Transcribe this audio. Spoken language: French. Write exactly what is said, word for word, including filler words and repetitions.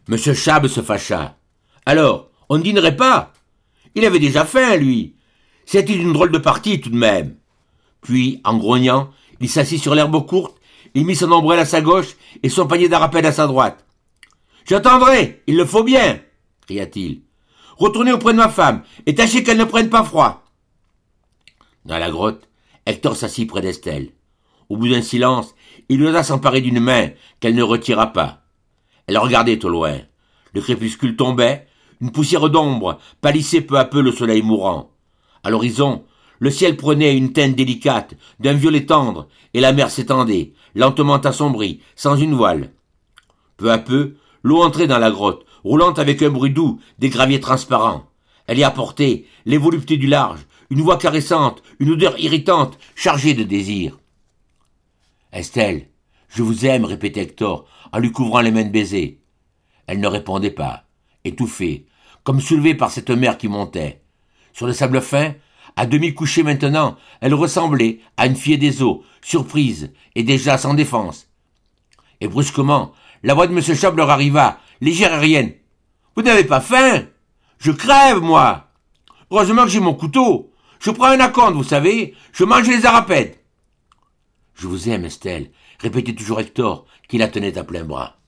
Monsieur Chab se fâcha. Alors, on ne dînerait pas? Il avait déjà faim, lui. C'était une drôle de partie, tout de même. Puis, en grognant, il s'assit sur l'herbe courte, il mit son ombrelle à sa gauche et son panier d'arapède à sa droite. « J'attendrai, il le faut bien !» cria-t-il. « Retournez auprès de ma femme et tâchez qu'elle ne prenne pas froid. » Dans la grotte, Hector s'assit près d'Estelle. Au bout d'un silence, il osa s'emparer d'une main qu'elle ne retira pas. Elle regardait au loin. Le crépuscule tombait, une poussière d'ombre pâlissait peu à peu le soleil mourant. À l'horizon, le ciel prenait une teinte délicate, d'un violet tendre, et la mer s'étendait, lentement assombrie, sans une voile. Peu à peu, l'eau entrait dans la grotte, roulant avec un bruit doux des graviers transparents. Elle y apportait les voluptés du large, une voix caressante, une odeur irritante, chargée de désir. « Estelle, je vous aime, répétait Hector, en lui couvrant les mains de baisers. Elle ne répondait pas, étouffée, comme soulevée par cette mer qui montait. Sur le sable fin, à demi couchée maintenant, elle ressemblait à une fille des eaux, surprise et déjà sans défense. Et brusquement, la voix de M. Chab leur arriva, légère et aérienne. « Vous n'avez pas faim? Je crève, moi! Heureusement que j'ai mon couteau. Je prends un acompte, vous savez, je mange les arapèdes. »« Je vous aime, Estelle, » répétait toujours Hector, qui la tenait à plein bras.